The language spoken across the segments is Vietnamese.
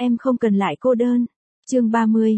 Em không cần lại cô đơn. Chương 30,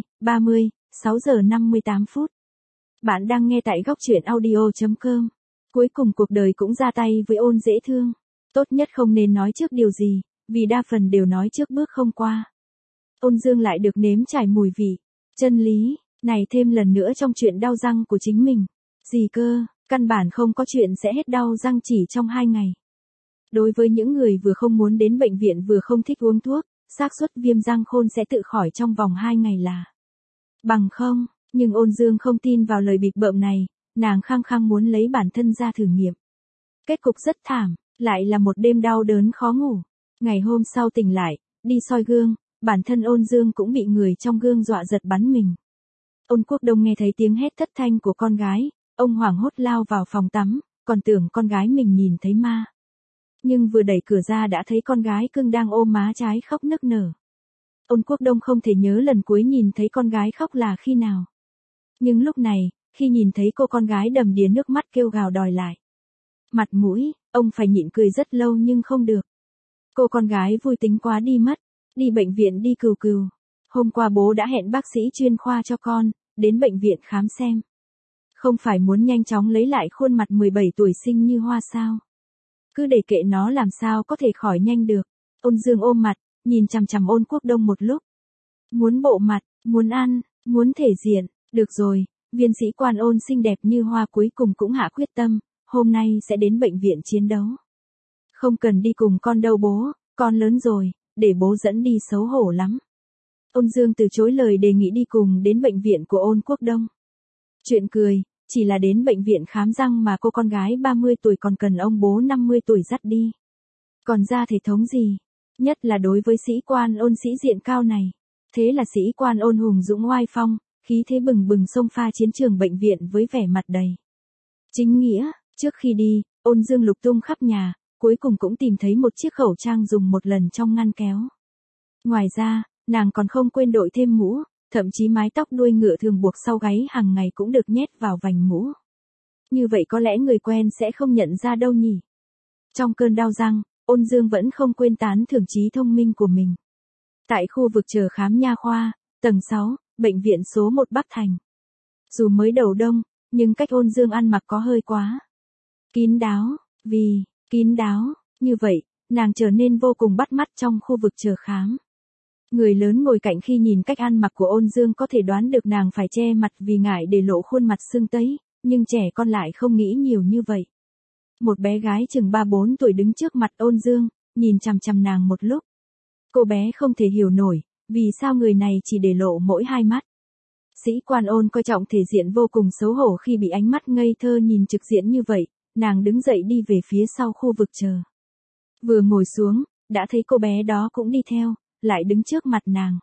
6 giờ 58 phút. Bạn đang nghe tại góc truyện audio.com. Cuối cùng cuộc đời cũng ra tay với Ôn dễ thương. Tốt nhất không nên nói trước điều gì, vì đa phần đều nói trước bước không qua. Ôn Dương lại được nếm trải mùi vị, chân lý, này thêm lần nữa trong chuyện đau răng của chính mình. Gì cơ, căn bản không có chuyện sẽ hết đau răng chỉ trong 2 ngày. Đối với những người vừa không muốn đến bệnh viện vừa không thích uống thuốc, xác suất viêm răng khôn sẽ tự khỏi trong vòng 2 ngày là bằng không, nhưng Ôn Dương không tin vào lời bịp bợm này, nàng khăng khăng muốn lấy bản thân ra thử nghiệm. Kết cục rất thảm, lại là một đêm đau đớn khó ngủ. Ngày hôm sau tỉnh lại, đi soi gương, bản thân Ôn Dương cũng bị người trong gương dọa giật bắn mình. Ôn Quốc Đông nghe thấy tiếng hét thất thanh của con gái, ông hoảng hốt lao vào phòng tắm, còn tưởng con gái mình nhìn thấy ma. Nhưng vừa đẩy cửa ra đã thấy con gái cưng đang ôm má trái khóc nức nở. Ôn Quốc Đông không thể nhớ lần cuối nhìn thấy con gái khóc là khi nào. Nhưng lúc này, khi nhìn thấy cô con gái đầm đìa nước mắt kêu gào đòi lại mặt mũi, ông phải nhịn cười rất lâu nhưng không được. Cô con gái vui tính quá đi mất, đi bệnh viện đi cừu cừu. Hôm qua bố đã hẹn bác sĩ chuyên khoa cho con, đến bệnh viện khám xem. Không phải muốn nhanh chóng lấy lại khuôn mặt 17 tuổi xinh như hoa sao. Cứ để kệ nó làm sao có thể khỏi nhanh được. Ôn Dương ôm mặt, nhìn chằm chằm Ôn Quốc Đông một lúc. Muốn bộ mặt, muốn ăn, muốn thể diện, được rồi, viên sĩ quan Ôn xinh đẹp như hoa cuối cùng cũng hạ quyết tâm, hôm nay sẽ đến bệnh viện chiến đấu. Không cần đi cùng con đâu bố, con lớn rồi, để bố dẫn đi xấu hổ lắm. Ôn Dương từ chối lời đề nghị đi cùng đến bệnh viện của Ôn Quốc Đông. Chuyện cười, chỉ là đến bệnh viện khám răng mà cô con gái 30 tuổi còn cần ông bố 50 tuổi dắt đi. Còn ra thể thống gì? Nhất là đối với sĩ quan Ôn sĩ diện cao này. Thế là sĩ quan Ôn hùng dũng oai phong, khí thế bừng bừng xông pha chiến trường bệnh viện với vẻ mặt đầy chính nghĩa. Trước khi đi, Ôn Dương lục tung khắp nhà, cuối cùng cũng tìm thấy một chiếc khẩu trang dùng một lần trong ngăn kéo. Ngoài ra, nàng còn không quên đội thêm mũ, thậm chí mái tóc đuôi ngựa thường buộc sau gáy hàng ngày cũng được nhét vào vành mũ. Như vậy có lẽ người quen sẽ không nhận ra đâu nhỉ. Trong cơn đau răng, Ôn Dương vẫn không quên tán thưởng trí thông minh của mình. Tại khu vực chờ khám nha khoa, tầng 6, bệnh viện số 1 Bắc Thành. Dù mới đầu đông, nhưng cách Ôn Dương ăn mặc có hơi quá kín đáo, vì kín đáo, như vậy, nàng trở nên vô cùng bắt mắt trong khu vực chờ khám. Người lớn ngồi cạnh khi nhìn cách ăn mặc của Ôn Dương có thể đoán được nàng phải che mặt vì ngại để lộ khuôn mặt sưng tấy, nhưng trẻ con lại không nghĩ nhiều như vậy. Một bé gái chừng 3-4 tuổi đứng trước mặt Ôn Dương, nhìn chằm chằm nàng một lúc. Cô bé không thể hiểu nổi, vì sao người này chỉ để lộ mỗi 2 mắt. Sĩ quan Ôn coi trọng thể diện vô cùng xấu hổ khi bị ánh mắt ngây thơ nhìn trực diện như vậy, nàng đứng dậy đi về phía sau khu vực chờ. Vừa ngồi xuống, đã thấy cô bé đó cũng đi theo, lại đứng trước mặt nàng.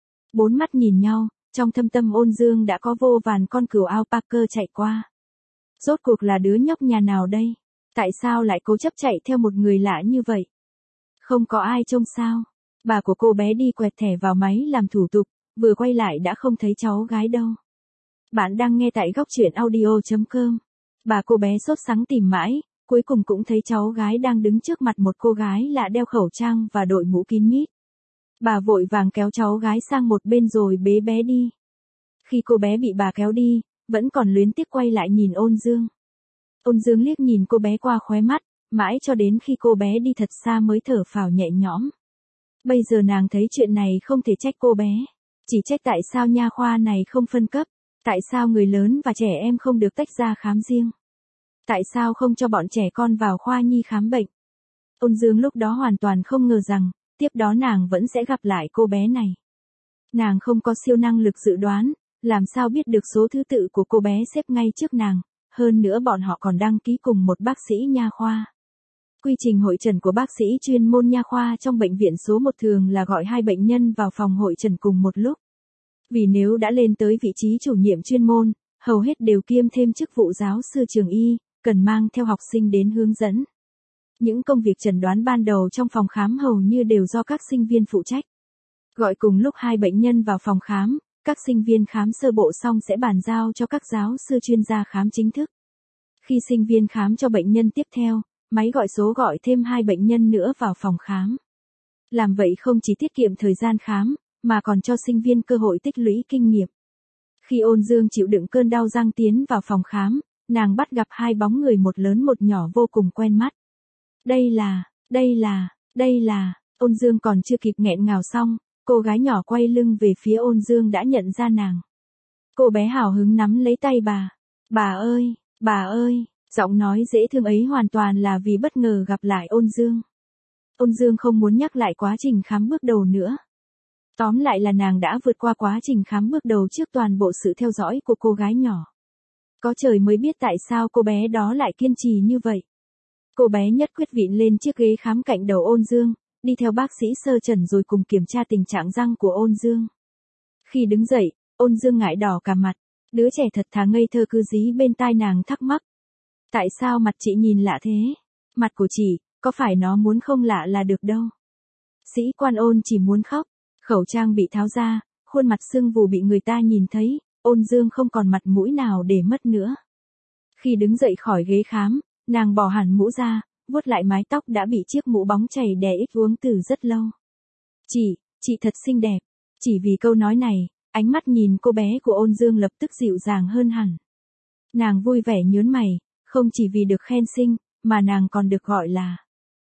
4 mắt nhìn nhau, trong thâm tâm Ôn Dương đã có vô vàn con cừu alpaca chạy qua. Rốt cuộc là đứa nhóc nhà nào đây? Tại sao lại cố chấp chạy theo một người lạ như vậy? Không có ai trông sao? Bà của cô bé đi quẹt thẻ vào máy làm thủ tục, vừa quay lại đã không thấy cháu gái đâu. Bạn đang nghe tại góc truyện audio.com. Bà cô bé sốt sắng tìm mãi, cuối cùng cũng thấy cháu gái đang đứng trước mặt một cô gái lạ đeo khẩu trang và đội mũ kín mít. Bà vội vàng kéo cháu gái sang một bên rồi bế bé đi. Khi cô bé bị bà kéo đi, vẫn còn luyến tiếc quay lại nhìn Ôn Dương. Ôn Dương liếc nhìn cô bé qua khóe mắt, mãi cho đến khi cô bé đi thật xa mới thở phào nhẹ nhõm. Bây giờ nàng thấy chuyện này không thể trách cô bé, chỉ trách tại sao nha khoa này không phân cấp, tại sao người lớn và trẻ em không được tách ra khám riêng. Tại sao không cho bọn trẻ con vào khoa nhi khám bệnh. Ôn Dương lúc đó hoàn toàn không ngờ rằng, tiếp đó nàng vẫn sẽ gặp lại cô bé này. Nàng không có siêu năng lực dự đoán, làm sao biết được số thứ tự của cô bé xếp ngay trước nàng, hơn nữa bọn họ còn đăng ký cùng một bác sĩ nha khoa. Quy trình hội trần của bác sĩ chuyên môn nha khoa trong bệnh viện số 1 thường là gọi 2 bệnh nhân vào phòng hội trần cùng một lúc. Vì nếu đã lên tới vị trí chủ nhiệm chuyên môn, hầu hết đều kiêm thêm chức vụ giáo sư trường y, cần mang theo học sinh đến hướng dẫn. Những công việc chẩn đoán ban đầu trong phòng khám hầu như đều do các sinh viên phụ trách. Gọi cùng lúc 2 bệnh nhân vào phòng khám, các sinh viên khám sơ bộ xong sẽ bàn giao cho các giáo sư chuyên gia khám chính thức. Khi sinh viên khám cho bệnh nhân tiếp theo, máy gọi số gọi thêm 2 bệnh nhân nữa vào phòng khám. Làm vậy không chỉ tiết kiệm thời gian khám, mà còn cho sinh viên cơ hội tích lũy kinh nghiệm. Khi Ôn Dương chịu đựng cơn đau răng tiến vào phòng khám, nàng bắt gặp hai bóng người một lớn một nhỏ vô cùng quen mắt. Đây là, Ôn Dương còn chưa kịp nghẹn ngào xong, cô gái nhỏ quay lưng về phía Ôn Dương đã nhận ra nàng. Cô bé hào hứng nắm lấy tay bà. Bà ơi, giọng nói dễ thương ấy hoàn toàn là vì bất ngờ gặp lại Ôn Dương. Ôn Dương không muốn nhắc lại quá trình khám bước đầu nữa. Tóm lại là nàng đã vượt qua quá trình khám bước đầu trước toàn bộ sự theo dõi của cô gái nhỏ. Có trời mới biết tại sao cô bé đó lại kiên trì như vậy. Cô bé nhất quyết vịn lên chiếc ghế khám cạnh đầu Ôn Dương, đi theo bác sĩ sơ trần rồi cùng kiểm tra tình trạng răng của Ôn Dương. Khi đứng dậy, Ôn Dương ngại đỏ cả mặt, đứa trẻ thật thà ngây thơ cứ dí bên tai nàng thắc mắc. Tại sao mặt chị nhìn lạ thế? Mặt của chị, có phải nó muốn không lạ là được đâu. Sĩ quan Ôn chỉ muốn khóc, khẩu trang bị tháo ra, khuôn mặt sưng vù bị người ta nhìn thấy, Ôn Dương không còn mặt mũi nào để mất nữa. Khi đứng dậy khỏi ghế khám, nàng bỏ hẳn mũ ra, vuốt lại mái tóc đã bị chiếc mũ bóng chảy đè ít uống từ rất lâu. Chị thật xinh đẹp. Chỉ vì câu nói này, ánh mắt nhìn cô bé của Ôn Dương lập tức dịu dàng hơn hẳn. Nàng vui vẻ nhớn mày, không chỉ vì được khen xinh, mà nàng còn được gọi là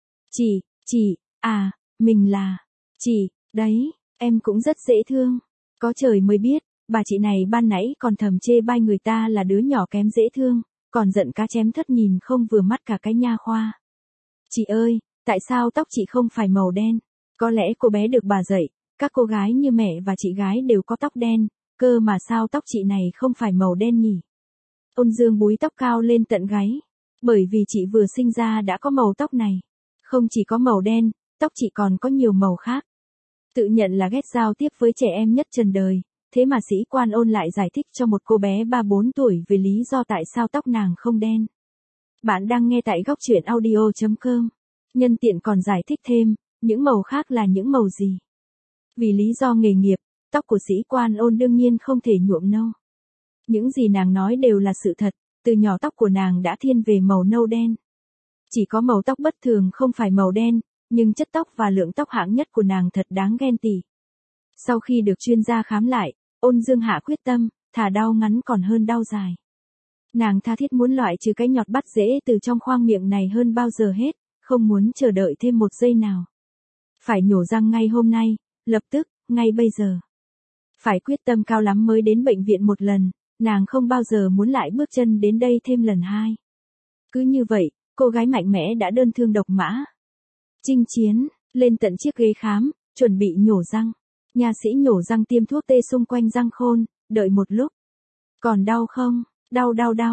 mình là chị, đấy, em cũng rất dễ thương. Có trời mới biết, bà chị này ban nãy còn thầm chê bai người ta là đứa nhỏ kém dễ thương, còn giận cá chém thất nhìn không vừa mắt cả cái nha khoa. Chị ơi, tại sao tóc chị không phải màu đen? Có lẽ cô bé được bà dạy, các cô gái như mẹ và chị gái đều có tóc đen, cơ mà sao tóc chị này không phải màu đen nhỉ? Ôn Dương búi tóc cao lên tận gáy, bởi vì chị vừa sinh ra đã có màu tóc này. Không chỉ có màu đen, tóc chị còn có nhiều màu khác. Tự nhận là ghét giao tiếp với trẻ em nhất trần đời, thế mà sĩ quan Ôn lại giải thích cho một cô bé 3-4 tuổi về lý do tại sao tóc nàng không đen. Bạn đang nghe tại góc truyện audio.com. Nhân tiện còn giải thích thêm, những màu khác là những màu gì. Vì lý do nghề nghiệp, tóc của sĩ quan Ôn đương nhiên không thể nhuộm nâu. Những gì nàng nói đều là sự thật, từ nhỏ tóc của nàng đã thiên về màu nâu đen. Chỉ có màu tóc bất thường không phải màu đen, nhưng chất tóc và lượng tóc hạng nhất của nàng thật đáng ghen tị. Sau khi được chuyên gia khám lại, Ôn Dương hạ quyết tâm, thà đau ngắn còn hơn đau dài. Nàng tha thiết muốn loại trừ cái nhọt bắt dễ từ trong khoang miệng này hơn bao giờ hết, không muốn chờ đợi thêm một giây nào. Phải nhổ răng ngay hôm nay, lập tức, ngay bây giờ. Phải quyết tâm cao lắm mới đến bệnh viện một lần, nàng không bao giờ muốn lại bước chân đến đây thêm lần hai. Cứ như vậy, cô gái mạnh mẽ đã đơn thương độc mã. Chinh chiến, lên tận chiếc ghế khám, chuẩn bị nhổ răng. Nha sĩ nhổ răng tiêm thuốc tê xung quanh răng khôn, đợi một lúc. Còn đau không? Đau.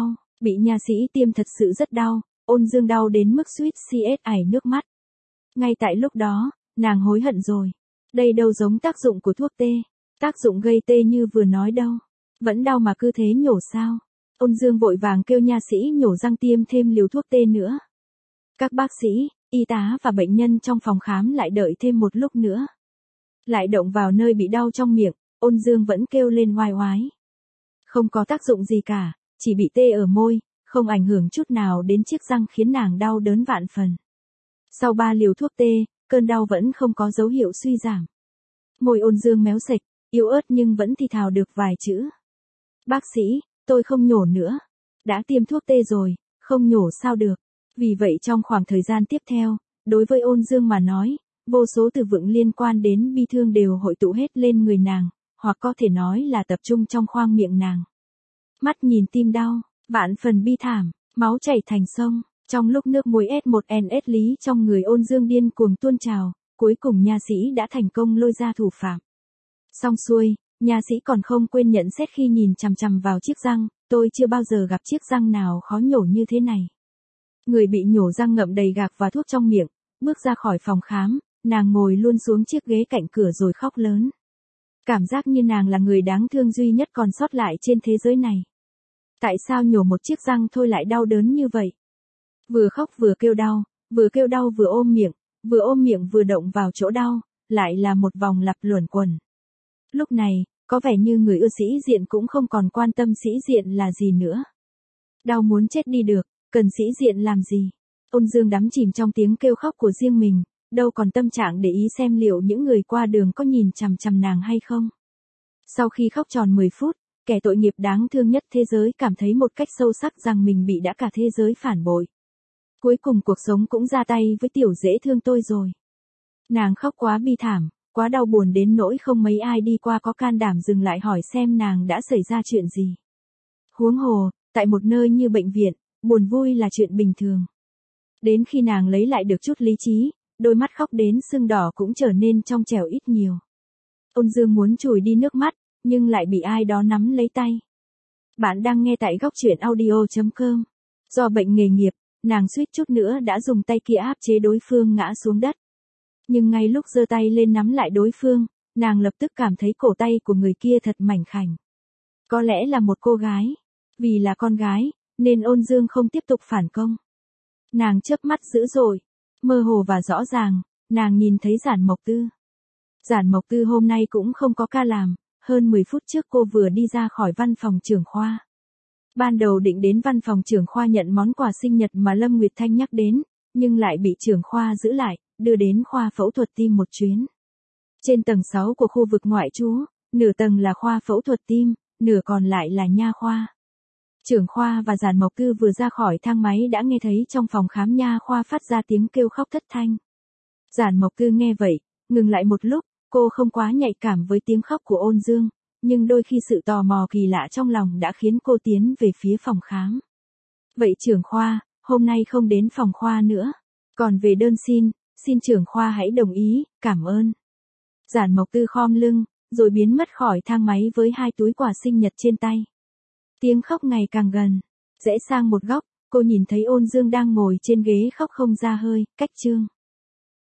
Bị nha sĩ tiêm thật sự rất đau, Ôn Dương đau đến mức suýt ải nước mắt. Ngay tại lúc đó, nàng hối hận rồi. Đây đâu giống tác dụng của thuốc tê. Tác dụng gây tê như vừa nói đâu. Vẫn đau mà cứ thế nhổ sao? Ôn Dương vội vàng kêu nha sĩ nhổ răng tiêm thêm liều thuốc tê nữa. Các bác sĩ, y tá và bệnh nhân trong phòng khám lại đợi thêm một lúc nữa. Lại động vào nơi bị đau trong miệng, Ôn Dương vẫn kêu lên oai oái. Không có tác dụng gì cả, chỉ bị tê ở môi, không ảnh hưởng chút nào đến chiếc răng khiến nàng đau đớn vạn phần. Sau 3 liều thuốc tê, cơn đau vẫn không có dấu hiệu suy giảm. Môi Ôn Dương méo sạch, yếu ớt nhưng vẫn thì thào được vài chữ. Bác sĩ, tôi không nhổ nữa. Đã tiêm thuốc tê rồi, không nhổ sao được. Vì vậy trong khoảng thời gian tiếp theo, đối với Ôn Dương mà nói, vô số từ vựng liên quan đến bi thương đều hội tụ hết lên người nàng, hoặc có thể nói là tập trung trong khoang miệng nàng. Mắt nhìn tim đau, vạn phần bi thảm, máu chảy thành sông, trong lúc nước muối S1NS lý trong người Ôn Dương điên cuồng tuôn trào, cuối cùng nha sĩ đã thành công lôi ra thủ phạm. Xong xuôi, nha sĩ còn không quên nhận xét khi nhìn chằm chằm vào chiếc răng, tôi chưa bao giờ gặp chiếc răng nào khó nhổ như thế này. Người bị nhổ răng ngậm đầy gạc và thuốc trong miệng, bước ra khỏi phòng khám, nàng ngồi luôn xuống chiếc ghế cạnh cửa rồi khóc lớn. Cảm giác như nàng là người đáng thương duy nhất còn sót lại trên thế giới này. Tại sao nhổ một chiếc răng thôi lại đau đớn như vậy? Vừa khóc vừa kêu đau vừa ôm miệng vừa động vào chỗ đau, lại là một vòng lặp luẩn quẩn. Lúc này, có vẻ như người ưa sĩ diện cũng không còn quan tâm sĩ diện là gì nữa. Đau muốn chết đi được, cần sĩ diện làm gì? Ôn Dương đắm chìm trong tiếng kêu khóc của riêng mình, đâu còn tâm trạng để ý xem liệu những người qua đường có nhìn chằm chằm nàng hay không. Sau khi khóc tròn 10 phút, kẻ tội nghiệp đáng thương nhất thế giới cảm thấy một cách sâu sắc rằng mình bị đã cả thế giới phản bội. Cuối cùng cuộc sống cũng ra tay với tiểu dễ thương tôi rồi. Nàng khóc quá bi thảm, quá đau buồn đến nỗi không mấy ai đi qua có can đảm dừng lại hỏi xem nàng đã xảy ra chuyện gì. Huống hồ, tại một nơi như bệnh viện, buồn vui là chuyện bình thường. Đến khi nàng lấy lại được chút lý trí, đôi mắt khóc đến sưng đỏ cũng trở nên trong trẻo ít nhiều. Ôn Dương muốn chùi đi nước mắt, nhưng lại bị ai đó nắm lấy tay. Bạn đang nghe tại góc truyện audio.com. Do bệnh nghề nghiệp, nàng suýt chút nữa đã dùng tay kia áp chế đối phương ngã xuống đất. Nhưng ngay lúc giơ tay lên nắm lại đối phương, nàng lập tức cảm thấy cổ tay của người kia thật mảnh khảnh. Có lẽ là một cô gái. Vì là con gái, nên Ôn Dương không tiếp tục phản công. Nàng chớp mắt dữ dội, mơ hồ và rõ ràng, nàng nhìn thấy Giản Mộc Tư. Giản Mộc Tư hôm nay cũng không có ca làm, hơn 10 phút trước cô vừa đi ra khỏi văn phòng trưởng khoa. Ban đầu định đến văn phòng trưởng khoa nhận món quà sinh nhật mà Lâm Nguyệt Thanh nhắc đến, nhưng lại bị trưởng khoa giữ lại, đưa đến khoa phẫu thuật tim một chuyến. Trên tầng 6 của khu vực ngoại trú, nửa tầng là khoa phẫu thuật tim, nửa còn lại là nha khoa. Trưởng khoa và Giản Mộc Tư vừa ra khỏi thang máy đã nghe thấy trong phòng khám nha khoa phát ra tiếng kêu khóc thất thanh. Giản Mộc Tư nghe vậy, ngừng lại một lúc, cô không quá nhạy cảm với tiếng khóc của Ôn Dương, nhưng đôi khi sự tò mò kỳ lạ trong lòng đã khiến cô tiến về phía phòng khám. Vậy trưởng khoa, hôm nay không đến phòng khoa nữa. Còn về đơn xin trưởng khoa hãy đồng ý, cảm ơn. Giản Mộc Tư khom lưng, rồi biến mất khỏi thang máy với 2 túi quà sinh nhật trên tay. Tiếng khóc ngày càng gần. Rẽ sang một góc, cô nhìn thấy Ôn Dương đang ngồi trên ghế khóc không ra hơi, cách chương.